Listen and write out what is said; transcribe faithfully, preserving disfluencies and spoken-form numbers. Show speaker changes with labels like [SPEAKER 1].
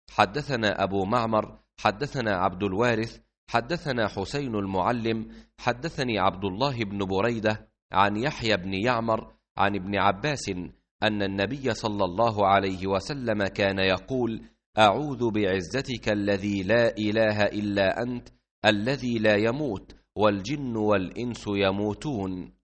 [SPEAKER 1] حدثنا أبو معمر حدثنا عبد الوارث حدثنا حسين المعلم حدثني عبد الله بن بريدة عن يحيى بن يعمر عن ابن عباس أن النبي صلى الله عليه وسلم كان يقول: أعوذ بعزتك الذي لا إله إلا أنت الذي لا يموت والجن والإنس يموتون.